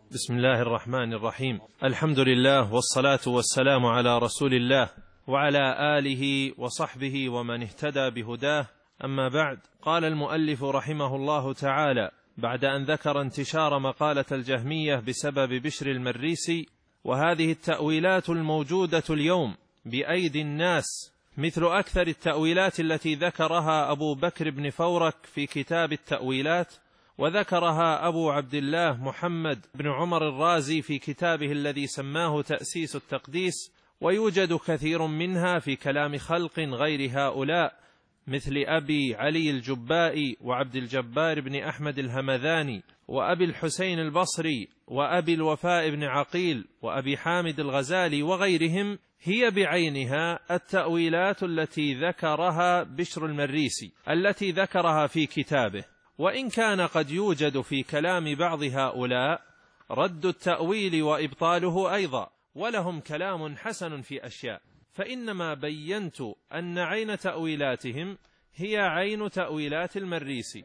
بسم الله الرحمن الرحيم. الحمد لله والصلاة والسلام على رسول الله وعلى آله وصحبه ومن اهتدى بهداه. أما بعد، قال المؤلف رحمه الله تعالى بعد أن ذكر انتشار مقالة الجهمية بسبب بشر المريسي وهذه التأويلات الموجودة اليوم بأيدي الناس، مثل أكثر التأويلات التي ذكرها أبو بكر بن فورك في كتاب التأويلات، وذكرها أبو عبد الله محمد بن عمر الرازي في كتابه الذي سماه تأسيس التقديس، ويوجد كثير منها في كلام خلق غير هؤلاء مثل أبي علي الجبائي وعبد الجبار بن أحمد الهمذاني وأبي الحسين البصري وأبي الوفاء بن عقيل وأبي حامد الغزالي وغيرهم، هي بعينها التأويلات التي ذكرها بشر المريسي التي ذكرها في كتابه. وإن كان قد يوجد في كلام بعض هؤلاء رد التأويل وإبطاله أيضا، ولهم كلام حسن في أشياء، فإنما بينت أن عين تأويلاتهم هي عين تأويلات المريسي،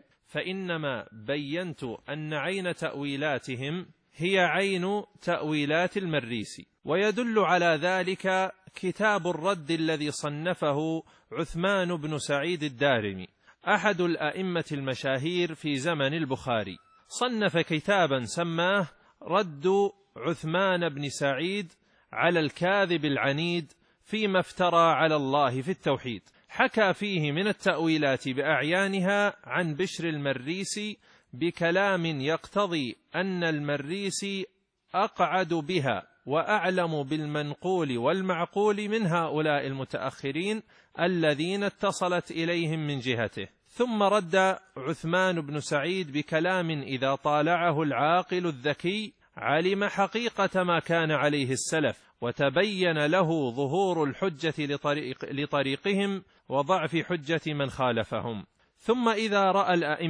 ويدل على ذلك كتاب الرد الذي صنفه عثمان بن سعيد الدارمي أحد الأئمة المشاهير في زمن البخاري، صنف كتابا سماه رد عثمان بن سعيد على الكاذب العنيد فيما افترى على الله في التوحيد، حكى فيه من التأويلات بأعيانها عن بشر المريسي بكلام يقتضي أن المريسي أقعد بها وأعلم بالمنقول والمعقول من هؤلاء المتأخرين الذين اتصلت إليهم من جهته. ثم رد عثمان بن سعيد بكلام إذا طالعه العاقل الذكي علم حقيقة ما كان عليه السلف، وتبين له ظهور الحجة لطريقهم وضعف حجة من خالفهم. ثم إذا رأى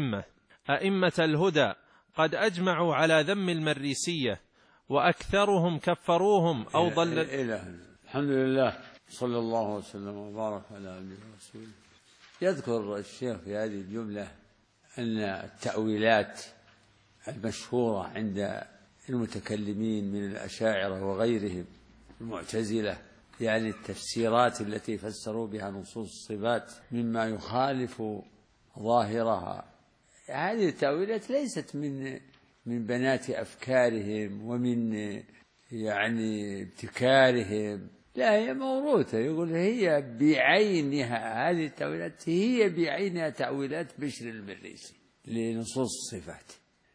أئمة الهدى قد أجمعوا على ذم المريسية وأكثرهم كفروهم أو ضل. الحمد لله، صلى الله وسلم وبارك على عبده ورسوله. يذكر الشيخ في هذه الجملة أن التأويلات المشهورة عند المتكلمين من الأشاعرة وغيرهم المعتزلة، يعني التفسيرات التي فسروا بها نصوص الصفات مما يخالف ظاهرها، هذه التأويلات ليست من بنات أفكارهم ومن يعني ابتكارهم، لا، هي موروثة. يقول هي بعينها، هذه التأويلات هي بعينها تأويلات بشر المريسي لنصوص الصفات،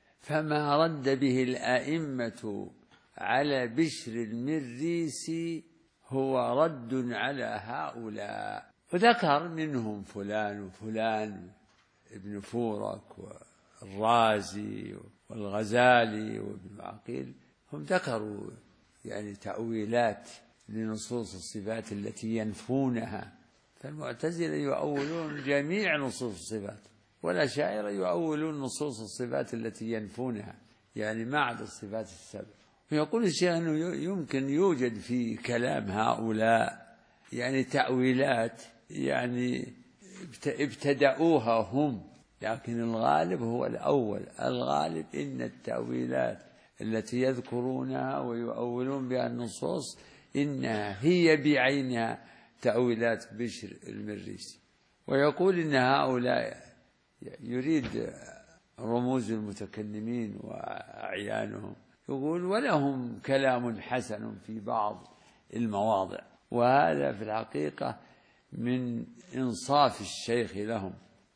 فما رد به الأئمة على بشر المريسي هو رد على هؤلاء، وذكر منهم فلان وفلان، ابن فورك والرازي والغزالي وابن عقيل، هم ذكروا يعني تأويلات لنصوص الصفات التي ينفونها. فالمعتزلة يؤولون جميع نصوص الصفات، والأشاعرة يؤولون نصوص الصفات التي ينفونها، يعني ما عدا الصفات السبع. ويقول الشيخ أنه يمكن يوجد في كلام هؤلاء يعني تأويلات يعني ابتدأوها هم، لكن الغالب هو الأول. الغالب إن التأويلات التي يذكرونها ويؤولون بها النصوص إنها هي بعينها تأويلات بشر المريسي. ويقول إن هؤلاء يريد رموز المتكلمين وأعيانهم، يقول ولهم كلام حسن في بعض المواضع، وهذا في الحقيقة من إنصاف الشيخ لهم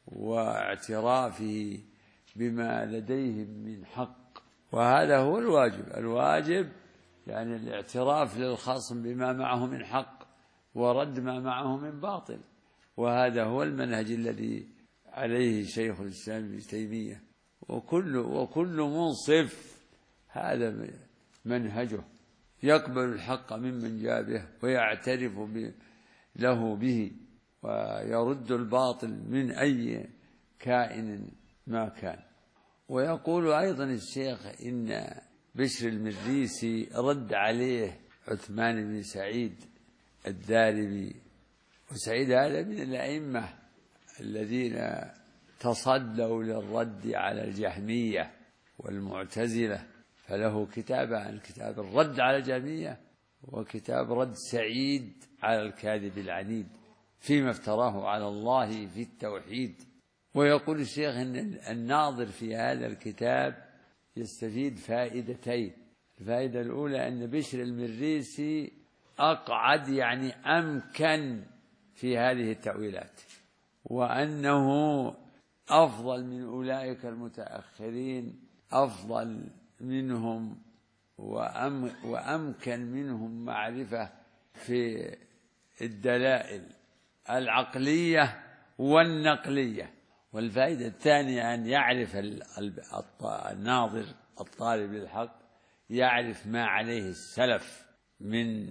واعترافه بما لديهم من حق، وهذا هو الواجب يعني الاعتراف للخصم بما معه من حق ورد ما معه من باطل، وهذا هو المنهج الذي عليه شيخ الإسلام ابن تيمية، وكل منصف هذا منهجه، يقبل الحق ممن جاء به ويعترف له به، ويرد الباطل من أي كائن ما كان. ويقول أيضا الشيخ إن بشر المريسي رد عليه عثمان بن سعيد الدارمي، وسعيد هذا من الأئمة الذين تصدوا للرد على الجهمية والمعتزلة، فله كتابان: كتاب الرد على الجهمية، وكتاب رد سعيد على الكاذب العنيد فيما افتراه على الله في التوحيد. ويقول الشيخ إن الناظر في هذا الكتاب يستفيد فائدتين: الفائدة الأولى أن بشر المريسي أقعد، يعني أمكن في هذه التأويلات، وأنه أفضل من أولئك المتأخرين، أفضل منهم وأمكن منهم معرفة في الدلائل العقلية والنقلية. والفائدة الثانية أن يعرف الناظر الطالب للحق، يعرف ما عليه السلف من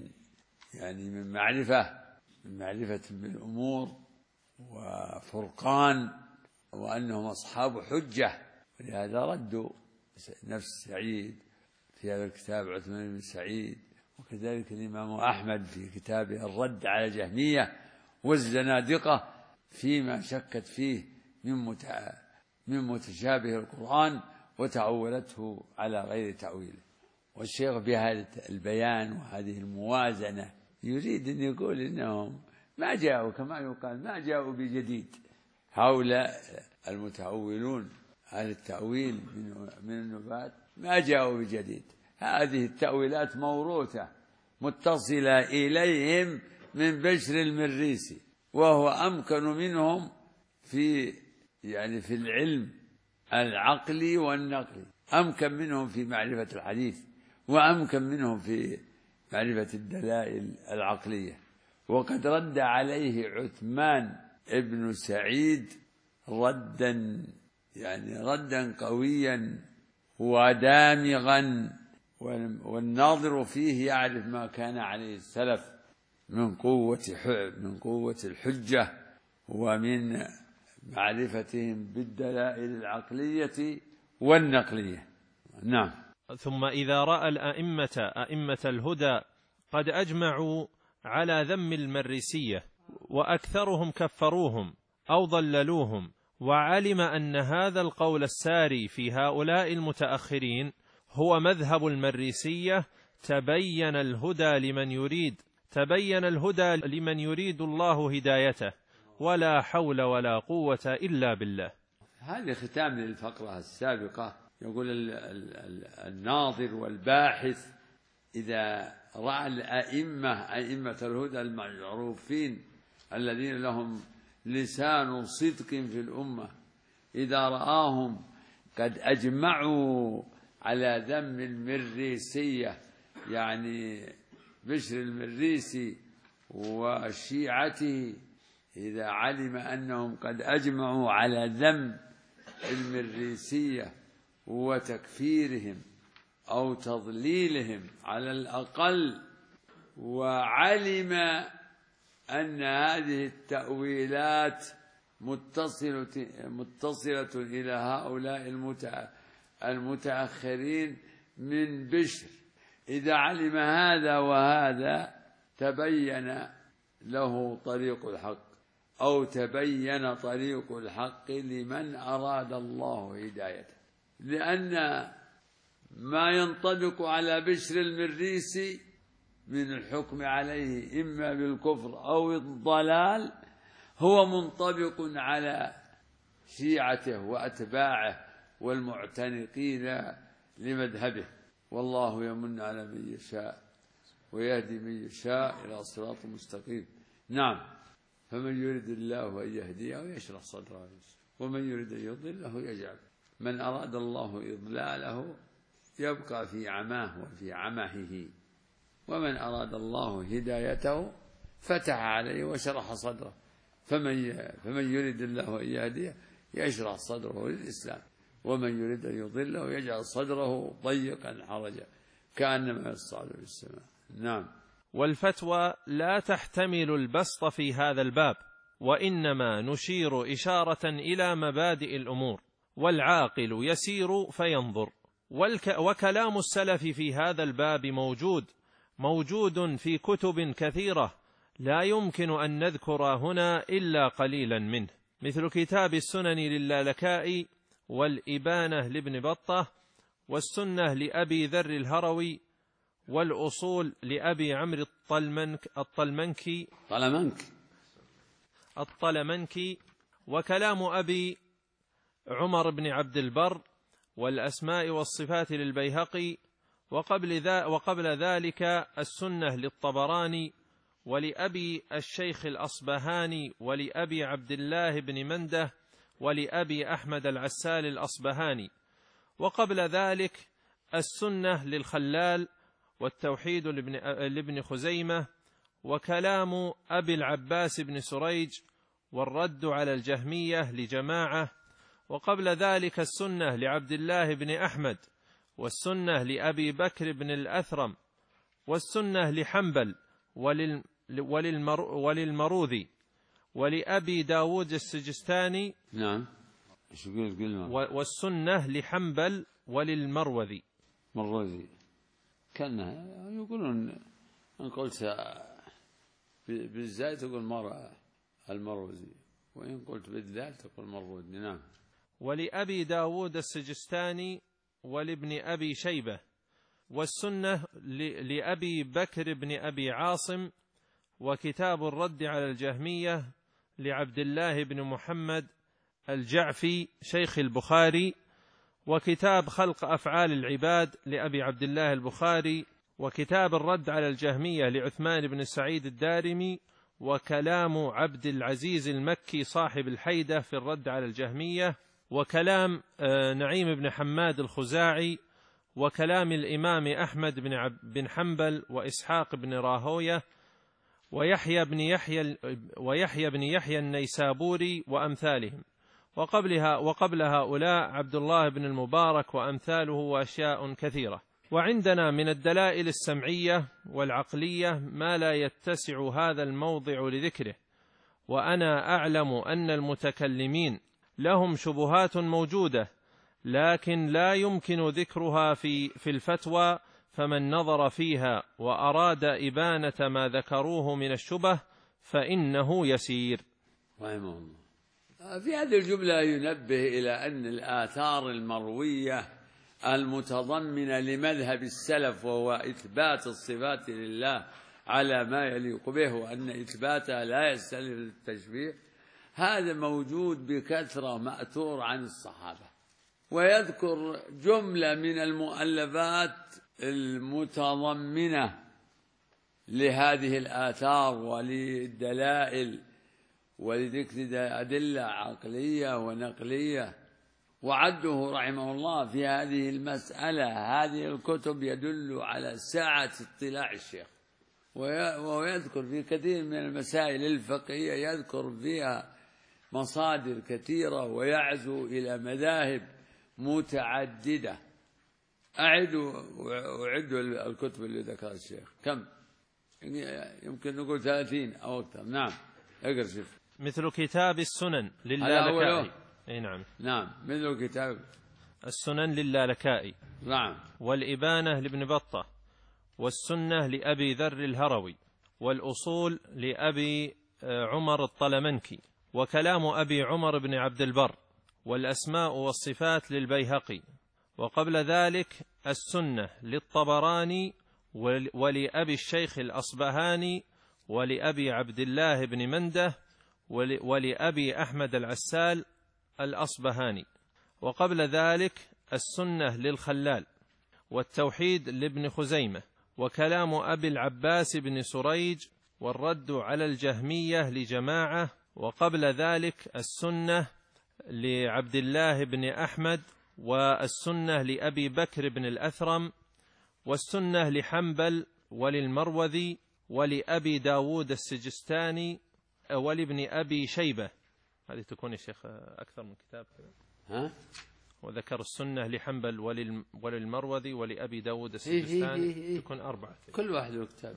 معرفة بالأمور وفرقان، وأنهم أصحاب حجة. ولهذا ردوا نفس سعيد في هذا الكتاب، عثمان بن سعيد، وكذلك الإمام أحمد في كتابه الرد على الجهمية والزنادقة فيما شكت فيه من متشابه القرآن وتأولته على غير تأويله. والشيخ بهذا البيان وهذه الموازنة يريد أن يقول إنهم ما جاءوا، كما يقال، ما جاءوا بجديد. هؤلاء المتأولون أهل التأويل من النبات ما جاءوا بجديد، هذه التأويلات موروثة متصلة إليهم من بشر المريسي، وهو أمكن منهم في العلم العقلي والنقلي، أمكن منهم في معرفة الحديث، وأمكن منهم في معرفة الدلائل العقلية. وقد رد عليه عثمان ابن سعيد ردا قويا ودامغا، والناظر فيه يعرف ما كان عليه السلف من قوة الحجة ومن معرفتهم بالدلائل العقلية والنقلية. نعم. ثم إذا رأى أئمة الهدى قد أجمعوا على ذم المريسية وأكثرهم كفروهم أو ضللوهم، وعلم أن هذا القول الساري في هؤلاء المتأخرين هو مذهب المريسية، تبين الهدى لمن يريد الله هدايته، ولا حول ولا قوة إلا بالله. هذا ختام للفقرة السابقة. يقول الناظر والباحث إذا رأى أئمة الهدى المعروفين الذين لهم لسان صدق في الأمة، إذا رآهم قد أجمعوا على ذم المريسية، يعني بشر المريسي وشيعته، إذا علم أنهم قد أجمعوا على ذم المريسية وتكفيرهم أو تضليلهم على الأقل، وعلم أن هذه التأويلات متصلة إلى هؤلاء المتأخرين من بشر، إذا علم هذا وهذا تبين له طريق الحق، أو تبين طريق الحق لمن أراد الله هدايته. لأن ما ينطبق على بشر المريسي من الحكم عليه إما بالكفر أو الضلال هو منطبق على شيعته وأتباعه والمعتنقين لمذهبه. والله يمن على من يشاء ويهدي من يشاء إلى صراط مستقيم. نعم. فمن يريد الله أن يهديه يشرح صدره، ومن يريد أن يضله يجعل. من أراد الله إضلاله يبقى في عماه وفي عمهه، ومن أراد الله هدايته فتح عليه وشرح صدره. فمن يريد الله أن يهديه يشرح صدره للإسلام، ومن يريد أن يضله يجعل صدره ضيقا حرجا كأنما يصعد في السماء. نعم. والفتوى لا تحتمل البسط في هذا الباب، وإنما نشير إشارة إلى مبادئ الأمور، والعاقل يسير فينظر. وكلام السلف في هذا الباب موجود في كتب كثيرة، لا يمكن أن نذكر هنا إلا قليلا منه، مثل كتاب السنن للالكائي، والإبانة لابن بطة، والسنة لأبي ذر الهروي، والأصول لأبي عمرو الطلمنكي، وكلام أبي عمر بن عبد البر، والأسماء والصفات للبيهقي، وقبل ذلك السنة للطبراني، ولأبي الشيخ الأصبهاني، ولأبي عبد الله بن منده، ولأبي أحمد العسال الأصبهاني. وقبل ذلك السنة للخلال، والتوحيد لابن خزيمة، وكلام أبي العباس بن سريج، والرد على الجهمية لجماعة. وقبل ذلك السنة لعبد الله بن أحمد، والسنة لأبي بكر بن الأثرم، والسنة لحنبل وللمروذي، ولأبي داود السجستاني. نعم. والسنة لحنبل وللمروذي. كان يقولون إن قلت بالزاي تقول المروزي، وإن قلت بالذال تقول مروذي. نعم. ولأبي داود السجستاني ولابن أبي شيبة. والسنة لأبي بكر بن أبي عاصم، وكتاب الرد على الجهمية لعبد الله بن محمد الجعفي شيخ البخاري، وكتاب خلق أفعال العباد لأبي عبد الله البخاري، وكتاب الرد على الجهمية لعثمان بن سعيد الدارمي، وكلام عبد العزيز المكي صاحب الحيدة في الرد على الجهمية، وكلام نعيم بن حماد الخزاعي، وكلام الإمام أحمد بن حنبل، وإسحاق بن راهوية، ويحيى بن يحيى النيسابوري وأمثالهم. وقبل هؤلاء عبد الله بن المبارك وأمثاله، وأشياء كثيرة. وعندنا من الدلائل السمعية والعقلية ما لا يتسع هذا الموضع لذكره، وأنا أعلم أن المتكلمين لهم شبهات موجودة، لكن لا يمكن ذكرها في الفتوى، فمن نظر فيها وأراد إبانة ما ذكروه من الشبه فإنه يسير. رحمه الله. في هذه الجملة ينبه إلى أن الآثار المروية المتضمنة لمذهب السلف، وهو إثبات الصفات لله على ما يليق به، وأن إثباتها لا يستلزم التشبيه، هذا موجود بكثرة مأثور عن الصحابة. ويذكر جملة من المؤلفات المتضمنة لهذه الآثار وللدلائل ولذكر أدلة عقلية ونقلية، وعده رحمه الله في هذه المسألة. هذه الكتب يدل على سعة اطلاع الشيخ، وهو يذكر في كثير من المسائل الفقهية، يذكر فيها مصادر كثيرة ويعزو إلى مذاهب متعددة. أعدوا الكتب اللي ذكرها الشيخ، كم؟ يمكن نقول 30 أو أكثر. نعم. اقرأ شوف. مثل كتاب السنن للالكائي. نعم. مثل كتاب السنن للالكائي. نعم. والإبانة لابن بطة، والسنة لأبي ذر الهروي، والأصول لأبي عمر الطلمنكي، وكلام أبي عمر بن عبد البر، والأسماء والصفات للبيهقي. وقبل ذلك السنة للطبراني، ولأبي الشيخ الأصبهاني، ولأبي عبد الله بن منده، ولأبي أحمد العسال الأصبهاني. وقبل ذلك السنة للخلال، والتوحيد لابن خزيمة، وكلام أبي العباس بن سريج، والرد على الجهمية لجماعة. وقبل ذلك السنة لعبد الله بن أحمد، والسنة لأبي بكر بن الأثرم، والسنة لحنبل وللمروذي، ولأبي داود السجستاني، ولابن أبي شيبة. هذه تكون يا شيخ أكثر من كتاب. وذكر السنة لحنبل وللمروذي ولأبي داود السجستاني. تكون 4 كل واحد له كتاب.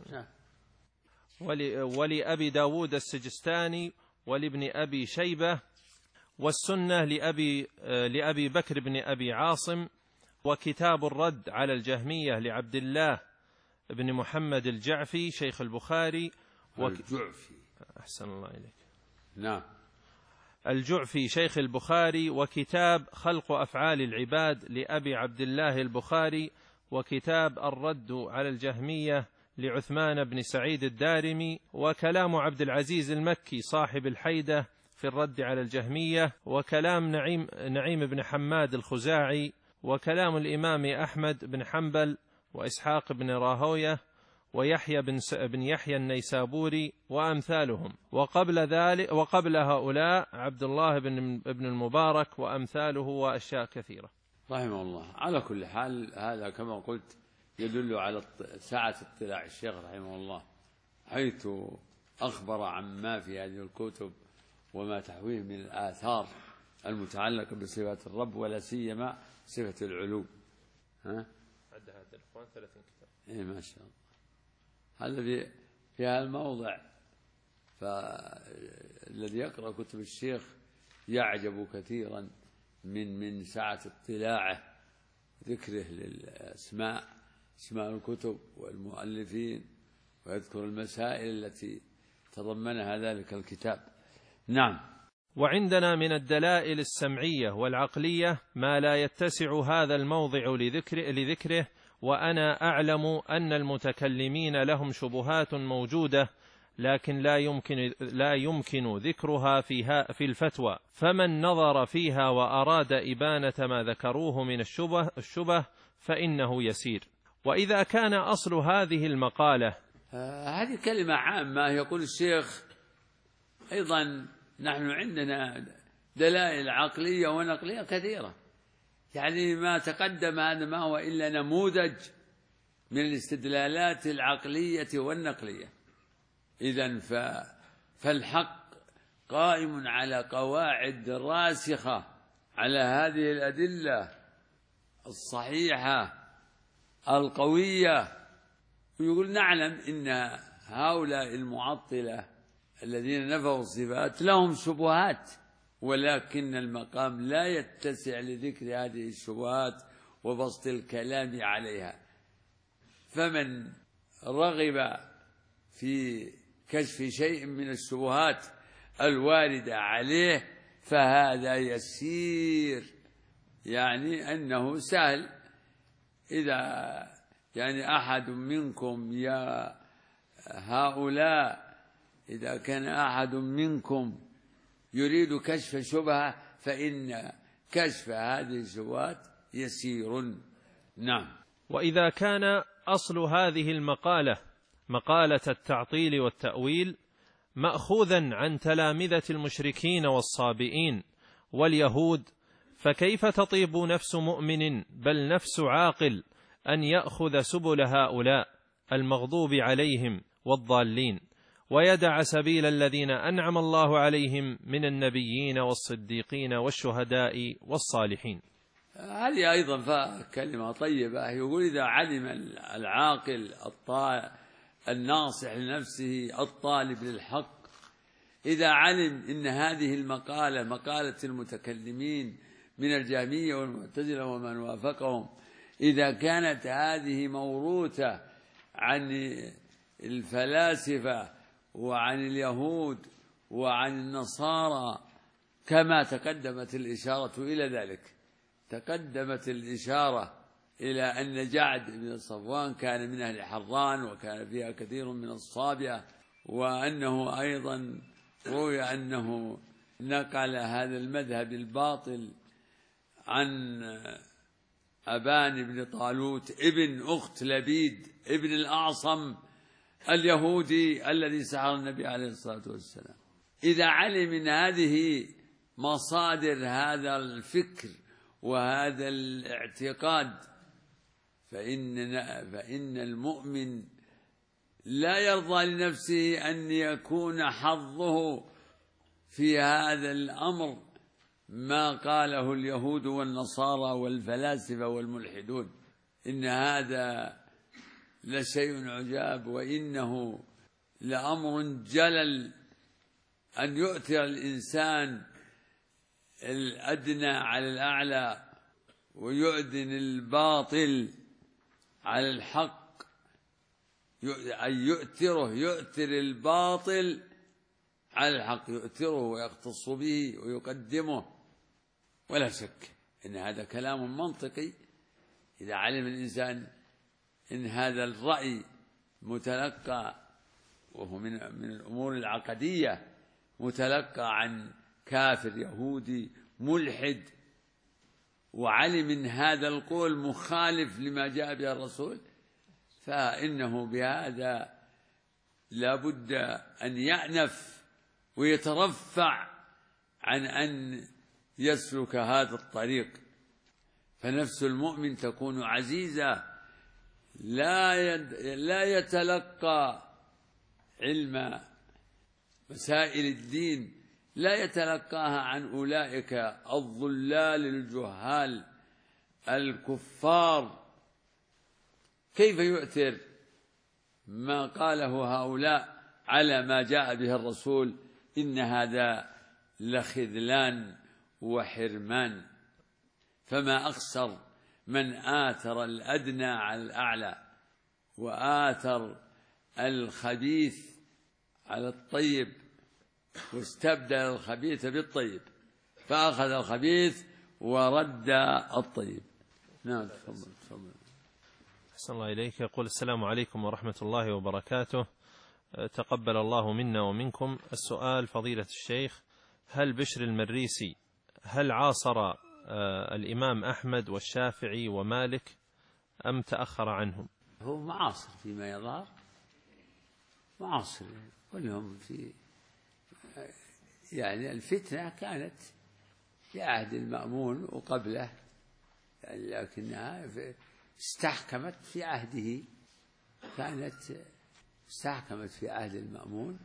ولأبي داود السجستاني ولابن أبي شيبة. والسنة لأبي بكر بن أبي عاصم. وكتاب الرد على الجهمية لعبد الله بن محمد الجعفي شيخ البخاري. الجعفي. أحسن الله إليك. نعم. الجعفي شيخ البخاري، وكتاب خلق أفعال العباد لأبي عبد الله البخاري، وكتاب الرد على الجهمية لعثمان بن سعيد الدارمي، وكلام عبد العزيز المكي صاحب الحيدة في الرد على الجهمية، وكلام نعيم بن حماد الخزاعي، وكلام الإمام أحمد بن حنبل وإسحاق بن راهوية ويحيى بن يحيى النيسابوري وأمثالهم، وقبل هؤلاء عبد الله بن المبارك وأمثاله وأشياء كثيرة رحمه الله. على كل حال هذا كما قلت يدل على سعة اطلاع الشيخ رحمه الله، حيث أخبر عما في هذه الكتب وما تحويه من الآثار المتعلقة بصفات الرب، ولا سيما صفة العلو. عد هذا الإخوان 30 كتاب. إيه ما شاء الله. هذا في هذا الموضع، فالذي يقرأ كتب الشيخ يعجب كثيرا من سعة اطلاعه، ذكره للأسماء، اسماء الكتب والمؤلفين، ويذكر المسائل التي تضمنها ذلك الكتاب. نعم. وعندنا من الدلائل السمعية والعقلية ما لا يتسع هذا الموضع لذكره، وأنا أعلم أن المتكلمين لهم شبهات موجودة، لكن لا يمكن ذكرها في الفتوى، فمن نظر فيها وأراد إبانة ما ذكروه من الشبه فإنه يسير. وإذا كان أصل هذه المقالة، هذه كلمة عامة يقول الشيخ. أيضا نحن عندنا دلائل عقلية ونقلية كثيرة، يعني ما تقدم هذا ما هو إلا نموذج من الاستدلالات العقلية والنقلية. إذن فالحق قائم على قواعد راسخة على هذه الأدلة الصحيحة القوية. ويقول نعلم إن هؤلاء المعطلة الذين نفوا الصفات لهم شبهات، ولكن المقام لا يتسع لذكر هذه الشبهات وبسط الكلام عليها. فمن رغب في كشف شيء من الشبهات الواردة عليه فهذا يسير، يعني أنه سهل. إذا يعني أحد منكم يا هؤلاء، إذا كان أحد منكم يريد كشف شبهة فإن كشف هذه الشبهات يسير. نعم. وإذا كان أصل هذه المقالة مقالة التعطيل والتأويل مأخوذا عن تلامذة المشركين والصابئين واليهود، فكيف تطيب نفس مؤمن بل نفس عاقل أن يأخذ سبل هؤلاء المغضوب عليهم والضالين، ويدع سبيل الذين أنعم الله عليهم من النبيين والصديقين والشهداء والصالحين؟ هذه أيضا كلمة طيبة. يقول إذا علم العاقل الناصح لنفسه الطالب للحق، إذا علم إن هذه المقالة مقالة المتكلمين من الجهمية والمعتزلة ومن وافقهم، إذا كانت هذه موروثة عن الفلاسفة وعن اليهود وعن النصارى كما تقدمت الإشارة إلى ذلك، تقدمت الإشارة إلى أن جعد بن صفوان كان من أهل حران وكان فيها كثير من الصابئة، وأنه أيضا روي أنه نقل هذا المذهب الباطل عن أبان بن طالوت ابن أخت لبيد ابن الأعصم اليهودي الذي سحر النبي عليه الصلاة والسلام. إذا علم من هذه مصادر هذا الفكر وهذا الاعتقاد فإن المؤمن لا يرضى لنفسه أن يكون حظه في هذا الأمر ما قاله اليهود والنصارى والفلاسفة والملحدون. إن هذا لشيء عجاب، وإنه لأمر جلل أن يؤثر الإنسان الأدنى على الأعلى ويؤذن الباطل على الحق، أن يؤثر الباطل على الحق يؤثره ويختص به ويقدمه، ولا شك إن هذا كلام منطقي إذا علم الإنسان إن هذا الرأي متلقى، وهو من الأمور العقدية، متلقى عن كافر يهودي ملحد، وعلم إن هذا القول مخالف لما جاء به الرسول، فإنه بهذا لا بد أن يأنف ويترفع عن أن يسلك هذا الطريق. فنفس المؤمن تكون عزيزة، لا يتلقى علم مسائل الدين، لا يتلقاها عن أولئك الضلال الجهال الكفار. كيف يؤثر ما قاله هؤلاء على ما جاء به الرسول؟ إن هذا لخذلان وحرمان. فما أخسر من آثر الأدنى على الأعلى، وآثر الخبيث على الطيب، واستبدل الخبيث بالطيب، فأخذ الخبيث ورد الطيب. نعم، تفضل. أحسن الله إليك. يقول: السلام عليكم ورحمة الله وبركاته، تقبل الله منا ومنكم. السؤال: فضيلة الشيخ، هل بشر المريسي عاصر الإمام أحمد والشافعي ومالك أم تأخر عنهم؟ هو معاصر فيما يظهر، معاصر كلهم يعني الفتنة كانت في عهد المأمون وقبله، يعني لكنها استحكمت في عهده، استحكمت في عهد المأمون،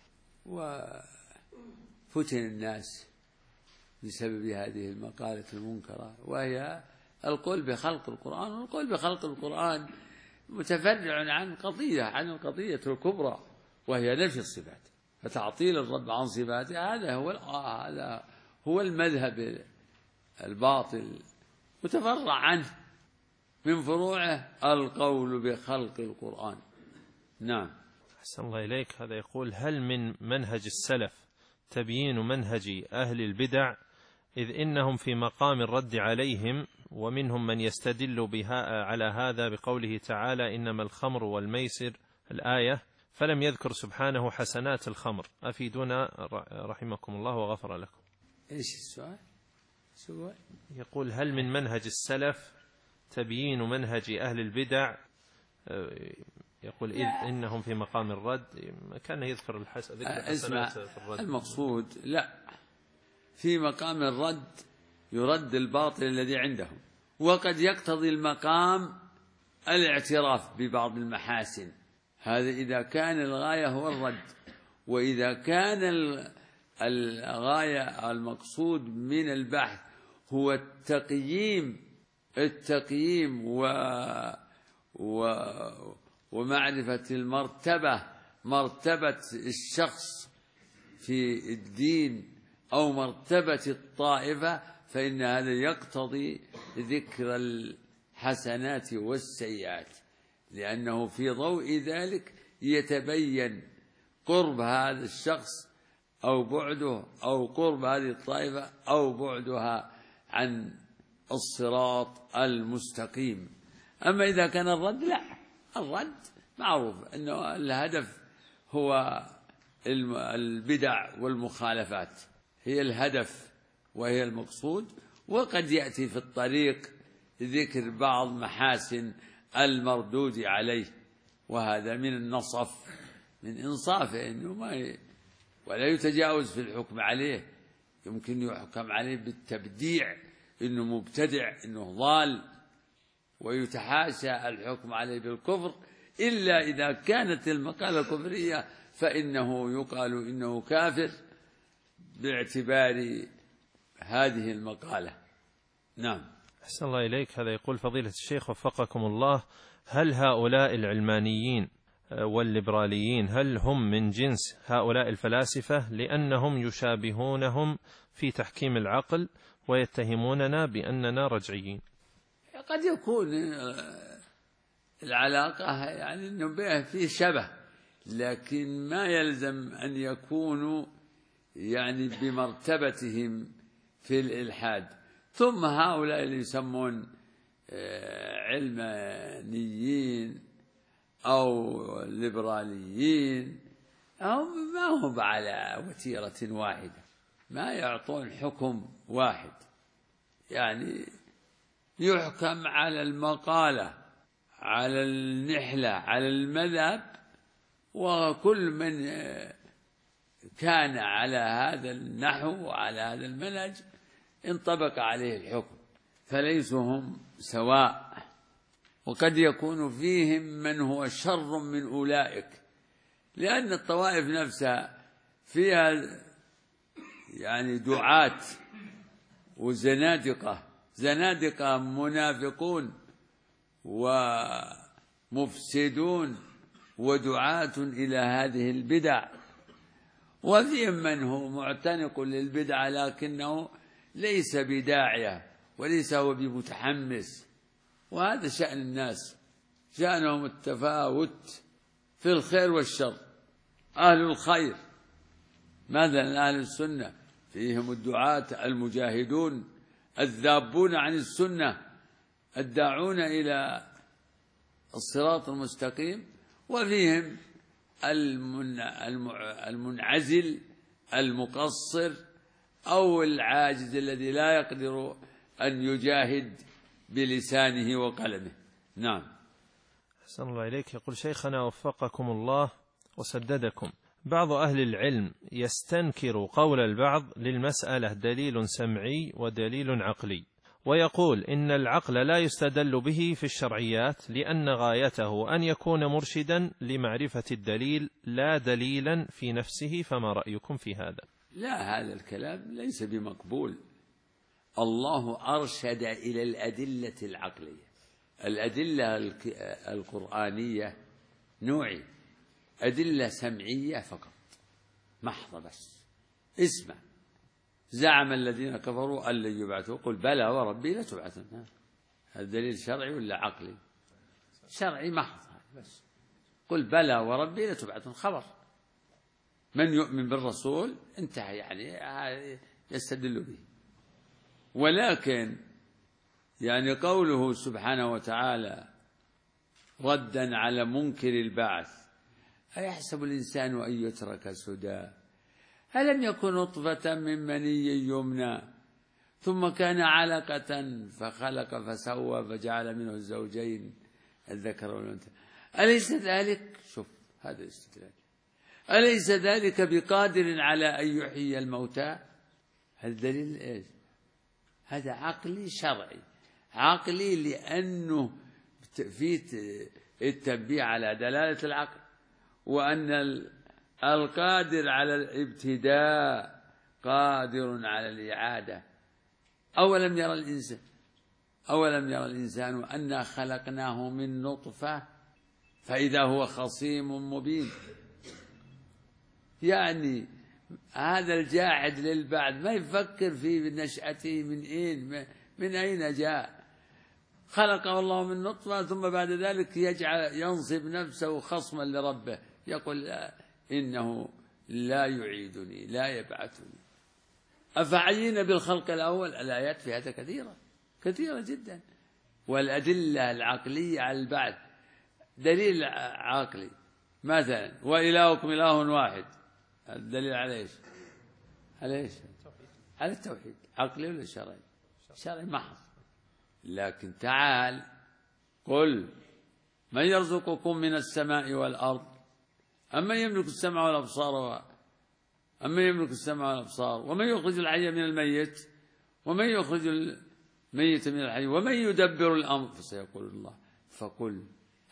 وفتن الناس بسبب هذه المقالة المنكرة، وهي القول بخلق القرآن. والقول بخلق القرآن متفرع عن القضية الكبرى، وهي نفي الصفات، فتعطيل الرب عن صفاته هذا هو المذهب الباطل، متفرع عنه من فروعه القول بخلق القرآن. نعم. أحسن الله إليك. هذا يقول: هل من منهج السلف تبيين منهج أهل البدع، إذ إنهم في مقام الرد عليهم، ومنهم من يستدل بها على هذا بقوله تعالى: إنما الخمر والميسر، الآية، فلم يذكر سبحانه حسنات الخمر. أفيدونا رحمكم الله وغفر لكم. إيش السؤال؟ يقول: هل من منهج السلف تبيين منهج أهل البدع، يقول إذ إنهم في مقام الرد، كان يذكر الحسنات في الرد. المقصود لا، في مقام الرد يرد الباطل الذي عندهم، وقد يقتضي المقام الاعتراف ببعض المحاسن، هذا إذا كان الغاية هو الرد. وإذا كان الغاية المقصود من البحث هو التقييم ومعرفة مرتبة الشخص في الدين أو مرتبة الطائفة، فإن هذا يقتضي ذكر الحسنات والسيئات، لأنه في ضوء ذلك يتبين قرب هذا الشخص أو بعده، أو قرب هذه الطائفة أو بعدها عن الصراط المستقيم. أما إذا كان الرد لا، الرد معروف أنه الهدف هو البدع والمخالفات، هي الهدف وهي المقصود، وقد يأتي في الطريق ذكر بعض محاسن المردود عليه، وهذا من النصف، من إنصافه إنه ولا يتجاوز في الحكم عليه. يمكن يحكم عليه بالتبديع، إنه مبتدع، إنه ضال، ويتحاشى الحكم عليه بالكفر، إلا إذا كانت المقالة كفرية فإنه يقال إنه كافر باعتبار هذه المقالة. نعم. أحسن الله إليك. هذا يقول: فضيلة الشيخ وفقكم الله، هل هؤلاء العلمانيين والليبراليين هل هم من جنس هؤلاء الفلاسفة، لأنهم يشابهونهم في تحكيم العقل ويتهموننا بأننا رجعيين؟ قد يكون العلاقة يعني أنه في شبه، لكن ما يلزم أن يكونوا يعني بمرتبتهم في الإلحاد. ثم هؤلاء اللي يسمون علمانيين أو ليبراليين هم ما هم على وتيرة واحدة، ما يعطون حكم واحد، يعني يحكم على المقالة، على النحلة، على المذهب، وكل من كان على هذا النحو وعلى هذا المنهج انطبق عليه الحكم، فليسوا هم سواء، وقد يكون فيهم من هو شر من أولئك، لأن الطوائف نفسها فيها يعني دعاة وزنادقة، زنادقة منافقون ومفسدون ودعاة إلى هذه البدع، وفيهم من هو معتنق للبدعة لكنه ليس بداعية وليس هو بمتحمس، وهذا شأن الناس، شأنهم التفاوت في الخير والشر. أهل الخير مثلا أهل السنة فيهم الدعاة المجاهدون الذابون عن السنة الداعون إلى الصراط المستقيم، وفيهم المنعزل المقصر أو العاجز الذي لا يقدر أن يجاهد بلسانه وقلمه. نعم. أحسن الله إليك. يقول شيخنا وفقكم الله وسددكم، بعض أهل العلم يستنكر قول البعض للمسألة دليل سمعي ودليل عقلي، ويقول إن العقل لا يستدل به في الشرعيات لأن غايته أن يكون مرشدا لمعرفة الدليل لا دليلا في نفسه، فما رأيكم في هذا؟ لا، هذا الكلام ليس بمقبول. الله أرشد إلى الأدلة العقلية. الأدلة القرآنية نوعين: أدلة سمعية فقط محضة بس، اسمع: زعم الذين كفروا أن لن يبعثوا، قل بلى وربي لتبعثن. هذا دليل شرعي ولا عقلي؟ شرعي محض بس. قل بلى وربي لتبعثن خبر، من يؤمن بالرسول انتهى، يعني يستدل به. ولكن يعني قوله سبحانه وتعالى ردا على منكر البعث: أيحسب الإنسان أن يترك سدى ألم يكن نطفة من مني يمنى ثم كان علقة فخلق فسوى فجعل منه الزوجين الذكر والأنثى أليس ذلك، شوف هذا الاستدلال، أليس ذلك بقادر على أن يحيي الموتى؟ هذا دليل إيش؟ هذا عقلي شرعي. عقلي لأنه في التنبيه على دلالة العقل، وأن القادر على الابتداء قادر على الإعادة. أولم يرى الإنسان أنا خلقناه من نطفة فإذا هو خصيم مبين. يعني هذا الجاحد للبعث ما يفكر في نشأته من أين جاء. خلقه الله من نطفة ثم بعد ذلك ينصب نفسه خصما لربه، يقول إنه لا يعيدني لا يبعثني. أفعينا بالخلق الأول؟ الآيات في هذا كثيرة جدا. والأدلة العقلية على البعث دليل عقلي، مثلا وإلهكم إله واحد، الدليل على إيش؟ على التوحيد. عقلي ولا شرعي؟ شرعي محض. لكن تعال قل من يرزقكم من السماء والأرض أمن يملك السمع والأبصار ومن يخرج الحي من الميت ومن يخرج الميت من الحي ومن يدبر الأمر، فسيقول الله. فقل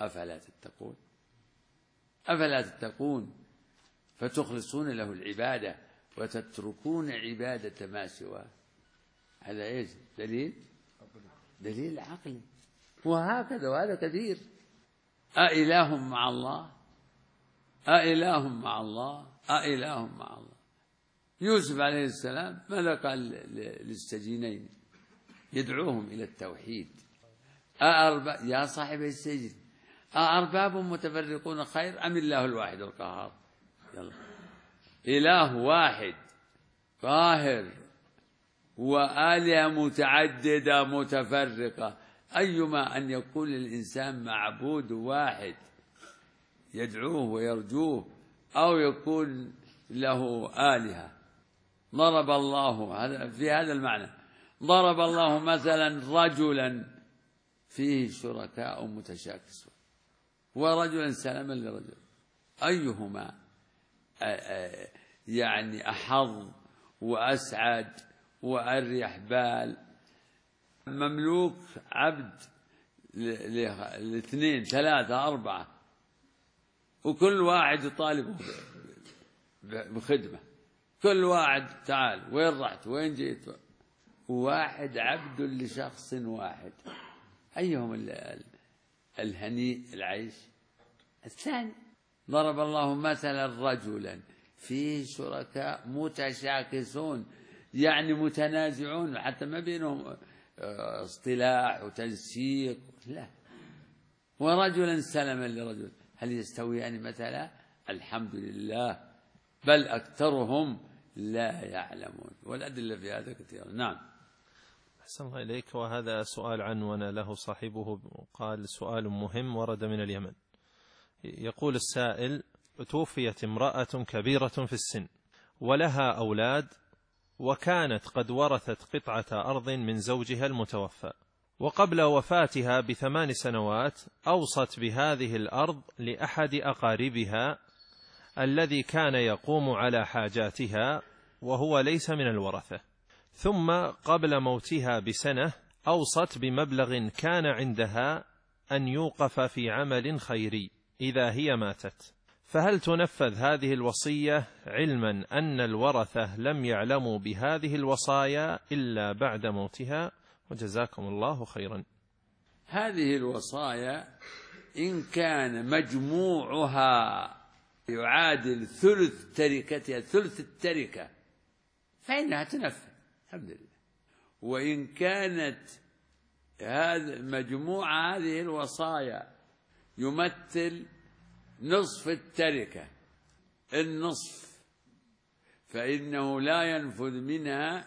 أفلا تتقون فتخلصون له العبادة وتتركون عبادة ما سواه. هذا إيش؟ دليل عقلي. وهكذا، وهذا كثير. أإله مع الله. يوسف عليه السلام ماذا قال للسجينين يدعوهم إلى التوحيد؟ يا صاحب السجن أأرباب متفرقون خير أم الله الواحد القهار؟ يلا، إله واحد قاهر وآلهة متعددة متفرقة، أيما أن يكون الإنسان معبود واحد يدعوه ويرجوه، أو يكون له آلهة. ضرب الله في هذا المعنى، ضرب الله مثلا رجلا فيه شركاء متشاكسون ورجلا سلما لرجل، أيهما يعني أحظ وأسعد وأريح بال؟ مملوك عبد لاثنين ثلاثة أربعة، وكل واحد يطالبه بخدمة، كل واحد تعال وين رحت وين جيت، واحد عبد لشخص واحد، أيهم الهنيء العيش؟ الثاني. ضرب الله مثلا رجلا فيه شركاء متشاكسون، يعني متنازعون، حتى ما بينهم اصطلاح وتنسيق، لا. ورجلا سلما لرجل، هل يستويان مثلا؟ الحمد لله، بل أكثرهم لا يعلمون، والأدلة في هذا كثيرة. نعم. أحسن الله إليك. وهذا سؤال عنون له صاحبه، قال سؤال مهم ورد من اليمن. يقول السائل: توفيت امرأة كبيرة في السن ولها أولاد، وكانت قد ورثت قطعة أرض من زوجها المتوفى، وقبل وفاتها ب8 سنوات أوصت بهذه الأرض لأحد أقاربها الذي كان يقوم على حاجاتها وهو ليس من الورثة، ثم قبل موتها بسنة أوصت بمبلغ كان عندها أن يوقف في عمل خيري إذا هي ماتت، فهل تنفذ هذه الوصية علما أن الورثة لم يعلموا بهذه الوصايا إلا بعد موتها؟ وجزاكم الله خيرا. هذه الوصايا إن كان مجموعها يعادل ثلث تركتها، ثلث التركة، فإنها تنفذ الحمد لله. وإن كانت مجموع هذه الوصايا يمثل نصف التركة، النصف، فإنه لا ينفذ منها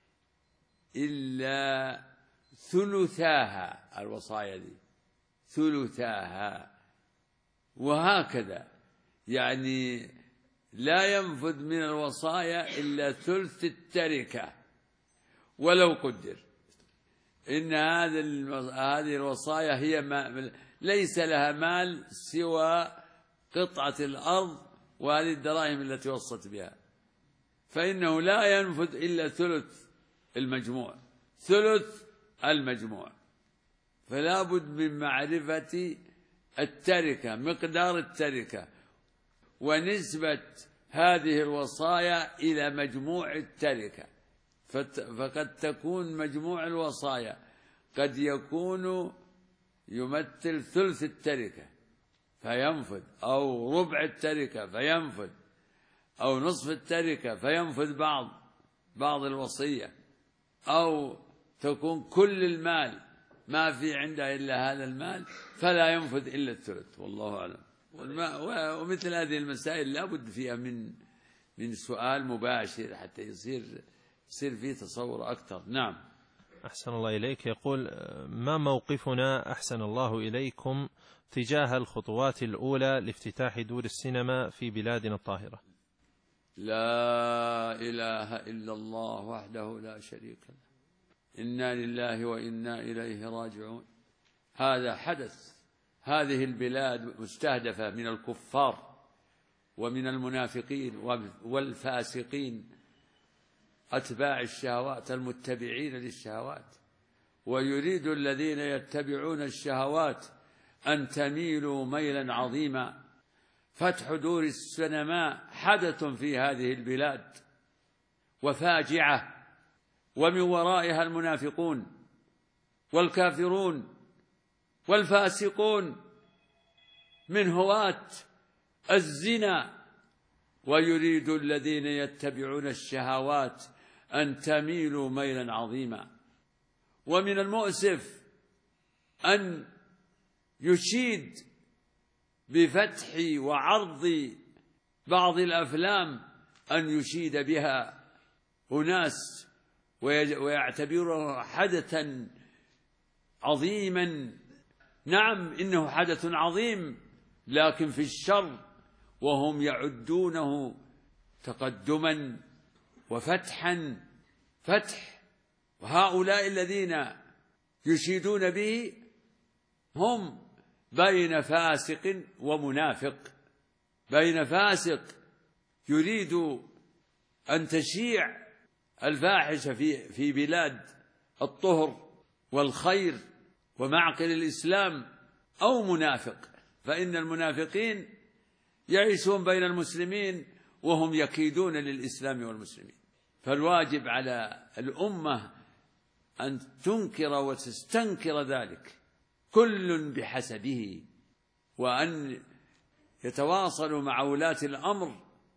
إلا ثلثاها، الوصايا دي ثلثاها، وهكذا يعني لا ينفذ من الوصايا إلا ثلث التركة. ولو قدر إن هذه الوصايا هي ليس لها مال سوى قطعة الأرض وهذه الدراهم التي وصت بها، فإنه لا ينفذ إلا ثلث المجموع، ثلث المجموع. فلا بد من معرفة التركة، مقدار التركة، ونسبة هذه الوصايا إلى مجموع التركة. فقد تكون مجموع الوصايا قد يكون يمثل ثلث التركة فينفذ، أو ربع التركة فينفذ، أو نصف التركة فينفذ بعض الوصية، أو تكون كل المال ما في عنده إلا هذا المال فلا ينفذ إلا الثلث، والله أعلم. ومثل هذه المسائل لا بد فيها من سؤال مباشر حتى يصير فيه تصور أكثر. نعم. أحسن الله إليك. يقول: ما موقفنا أحسن الله إليكم تجاه الخطوات الأولى لافتتاح دور السينما في بلادنا الطاهرة؟ لا إله إلا الله وحده لا شريك له، إنا لله وإنا إليه راجعون. هذا حدث، هذه البلاد مستهدفة من الكفار ومن المنافقين والفاسقين أتباع الشهوات المتبعين للشهوات، ويريد الذين يتبعون الشهوات أن تميلوا ميلا عظيما. فتح دور السينما حدث في هذه البلاد وفاجعة، ومن ورائها المنافقون والكافرون والفاسقون من هواة الزنا، ويريد الذين يتبعون الشهوات أن تميلوا ميلا عظيما. ومن المؤسف أن يشيد بفتح وعرض بعض الأفلام، أن يشيد بها أناس ويعتبره حدثا عظيما. نعم إنه حدث عظيم، لكن في الشر، وهم يعدونه تقدما وفتحا، فتح. وهؤلاء الذين يشيدون به هم بين فاسق ومنافق، بين فاسق يريد أن تشيع الفاحشة في بلاد الطهر والخير ومعقل الإسلام، أو منافق، فإن المنافقين يعيشون بين المسلمين وهم يكيدون للإسلام والمسلمين. فالواجب على الأمة أن تنكر وتستنكر ذلك، كل بحسبه، وأن يتواصلوا مع ولاة الأمر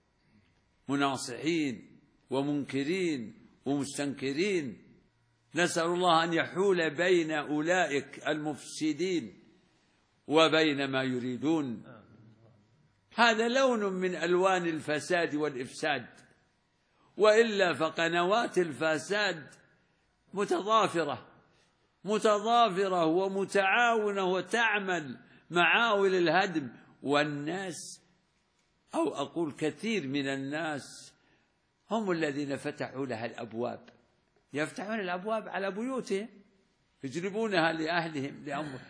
مناصحين ومنكرين ومستنكرين. نسأل الله أن يحول بين أولئك المفسدين وبين ما يريدون. هذا لون من ألوان الفساد والإفساد، وإلا فقنوات الفساد متضافرة ومتعاونة وتعمل معاول الهدم. والناس، أو أقول كثير من الناس، هم الذين فتحوا لها الأبواب، يفتحون الأبواب على بيوتهم، يجلبونها لأهلهم،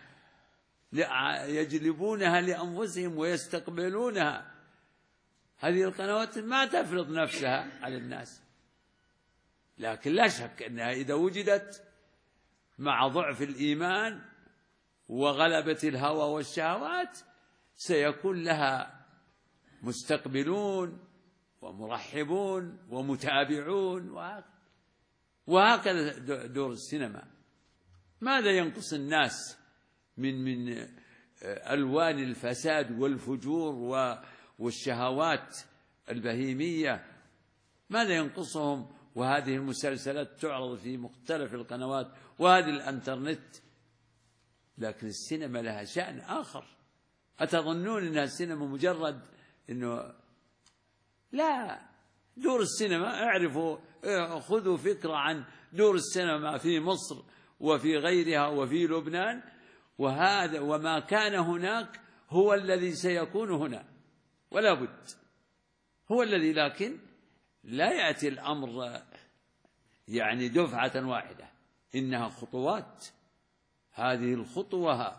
يجلبونها لأنفسهم ويستقبلونها. هذه القنوات ما تفرض نفسها على الناس، لكن لا شك أنها إذا وجدت مع ضعف الإيمان وغلبة الهوى والشهوات سيكون لها مستقبلون ومرحبون ومتابعون، وهكذا دور السينما. ماذا ينقص الناس من ألوان الفساد والفجور والشهوات البهيمية؟ ماذا ينقصهم؟ وهذه المسلسلات تعرض في مختلف القنوات وهذه الانترنت. لكن السينما لها شأن آخر. أتظنون أن السينما مجرد أنه لا؟ دور السينما، اعرفوا، خذوا فكرة عن دور السينما في مصر وفي غيرها وفي لبنان، وهذا وما كان هناك هو الذي سيكون هنا، ولا بد هو الذي. لكن لا يأتي الأمر يعني دفعة واحدة، إنها خطوات. هذه الخطوة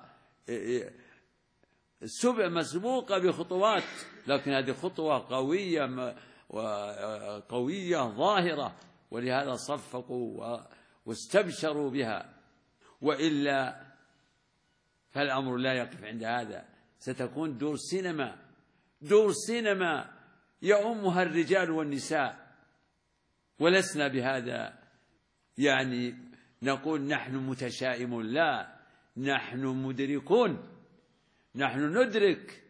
مسبوقة بخطوات، لكن هذه خطوة قوية ظاهرة، ولهذا صفقوا واستبشروا بها. وإلا فالأمر لا يقف عند هذا، ستكون دور سينما يؤمها الرجال والنساء. ولسنا بهذا يعني نقول نحن متشائمون، لا، نحن مدركون، نحن ندرك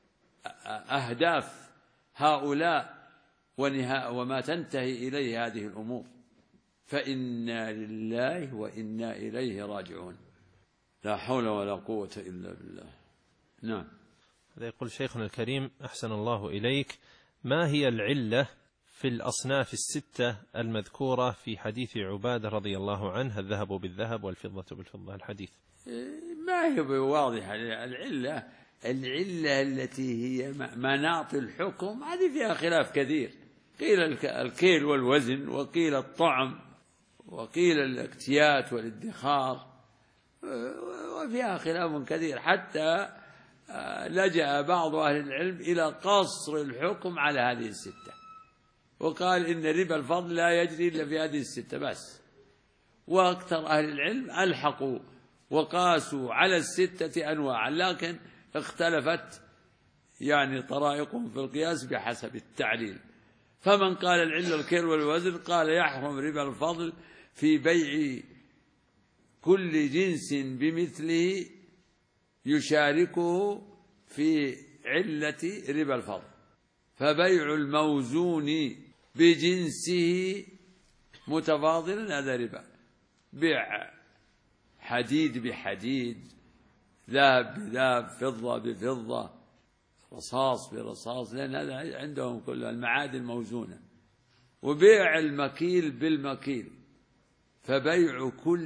أهداف هؤلاء وما تنتهي إليه هذه الأمور. فإنا لله وإنا إليه راجعون، لا حول ولا قوة إلا بالله. نعم. هذا يقول شيخنا الكريم أحسن الله إليك: ما هي العلة في الأصناف الستة المذكورة في حديث عبادة رضي الله عنه: الذهب بالذهب والفضة بالفضة؟ الحديث ما هي واضحة. العلة التي هي مناط الحكم هذه فيها خلاف كثير، قيل الكيل والوزن، وقيل الطعم، وقيل الاكتيات والادخار، وفيها خلاف كثير، حتى لجأ بعض أهل العلم إلى قصر الحكم على هذه الستة، وقال إن ربا الفضل لا يجري إلا في هذه الستة بس. وأكثر أهل العلم ألحقوا وقاسوا على الستة أنواعا، لكن اختلفت يعني طرائقهم في القياس بحسب التعليل. فمن قال العلة الكيل والوزن قال يحرم ربا الفضل في بيع كل جنس بمثله يشاركه في علة ربا الفضل، فبيع الموزون بجنسه متفاضلا هذا ربا. بيع حديد بحديد، ذهب بذهب، فضة بفضة، رصاص برصاص، لأن هذا عندهم كل المعادن موزونة، وبيع المكيل بالمكيل، فبيع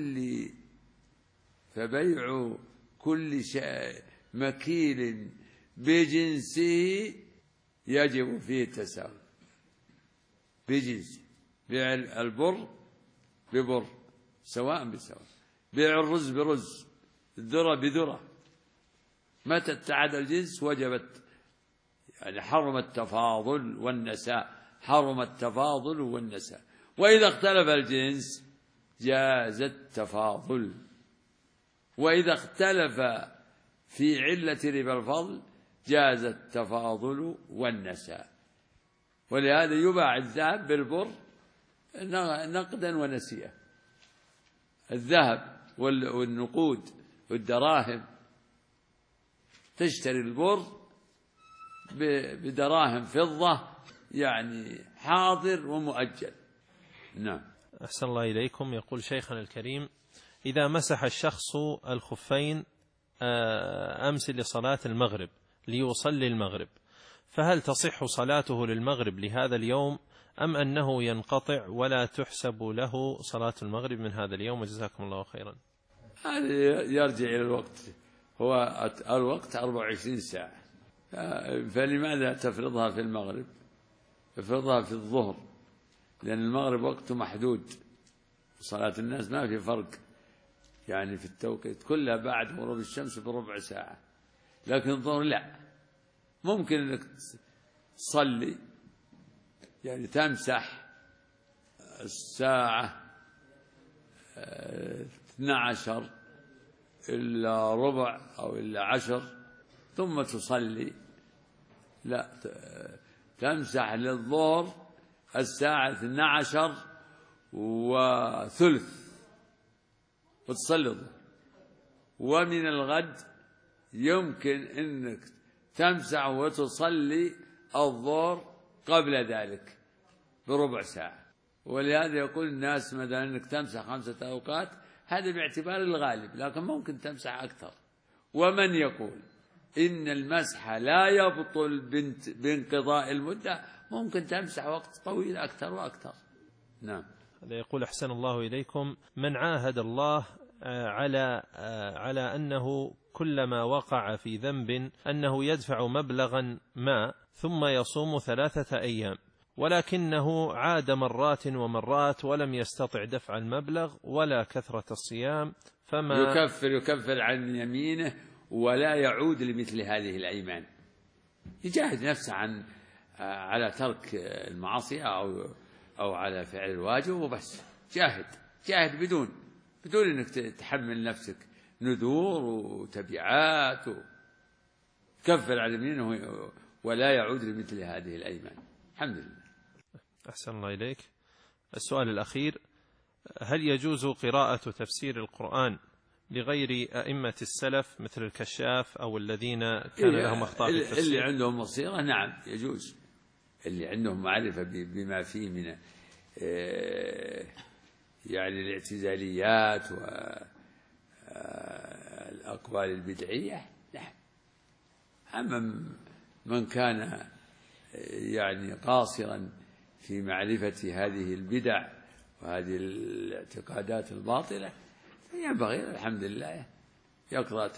كل مكيل بجنسه يجب فيه التساوي بجنسه. بيع البر ببر سواء بسواء، بيع الرز برز، الذرة بذرة. متى اتحد الجنس وجبت، يعني حرم التفاضل والنساء، حرم التفاضل والنساء. وإذا اختلف الجنس جاز التفاضل، وإذا اختلف في علة ربا الفضل جاز التفاضل والنساء. ولهذا يباع الذهب بالبر نقدا ونسيئا. الذهب والنقود والدراهم، تشتري البر بدراهم فضة، يعني حاضر ومؤجل. نعم. أحسن الله إليكم. يقول شيخنا الكريم: إذا مسح الشخص الخفين أمس لصلاة المغرب ليصلي المغرب، فهل تصح صلاته للمغرب لهذا اليوم أم أنه ينقطع ولا تحسب له صلاة المغرب من هذا اليوم؟ وجزاكم الله خيرا. هذا يرجع إلى الوقت، هو الوقت 24 ساعة، فلماذا تفرضها في المغرب؟ تفرضها في الظهر، لأن المغرب وقته محدود، صلاة الناس ما في فرق يعني في التوقيت، كلها بعد غروب الشمس بربع ساعة. لكن الظهر لا، ممكن أنك تصلي يعني تمسح الساعة 12 إلا ربع أو إلا 10 ثم تصلي. لا، تمسح للظهر الساعة 12:30 وتصلي الظهر. ومن الغد يمكن أنك تمسح وتصلي الظهر قبل ذلك بربع ساعة. ولهذا يقول الناس مثلا أنك تمسح 5 أوقات، هذا باعتبار الغالب، لكن ممكن تمسح أكثر. ومن يقول إن المسح لا يبطل بانقضاء المدة، ممكن تمسح وقت طويل أكثر وأكثر. نعم. هذا يقول: أحسن الله إليكم، من عاهد الله على أنه كلما وقع في ذنب أنه يدفع مبلغا ما ثم يصوم 3 أيام، ولكنه عاد مرات ومرات ولم يستطع دفع المبلغ ولا كثرة الصيام، فما يكفر عن يمينه ولا يعود لمثل هذه الأيمان. يجاهد نفسه على ترك المعاصي أو على فعل الواجب وبس. جاهد بدون أنك تحمل نفسك نذور وتبعات، كفر عن يمينه ولا يعود لمثل هذه الأيمان. الحمد لله. أحسن الله إليك. السؤال الأخير: هل يجوز قراءة تفسير القرآن لغير أئمة السلف مثل الكشاف أو الذين كان لهم أخطاء في التفسير؟ اللي عندهم بصيرة نعم يجوز، اللي عندهم معرفة بما فيه من يعني الاعتزاليات والأقوال البدعية نعم. أما من كان يعني قاصرا في معرفة هذه البدع وهذه الاعتقادات الباطلة، فينبغي الحمد لله يقرأ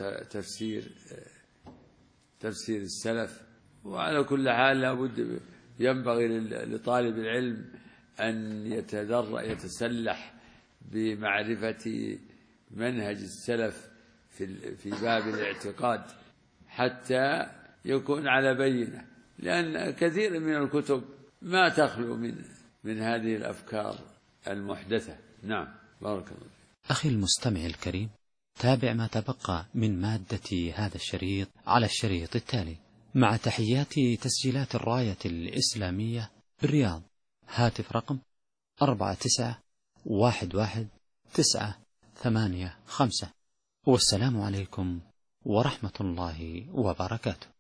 تفسير السلف. وعلى كل حال لابد ينبغي لطالب العلم أن يتسلح بمعرفة منهج السلف في باب الاعتقاد حتى يكون على بينة، لأن كثير من الكتب ما تخلو من هذه الأفكار المحدثة. نعم. بارك الله. أخي المستمع الكريم، تابع ما تبقى من مادة هذا الشريط على الشريط التالي، مع تحيات تسجيلات الراية الإسلامية بالرياض. هاتف رقم 49111985. والسلام عليكم ورحمة الله وبركاته.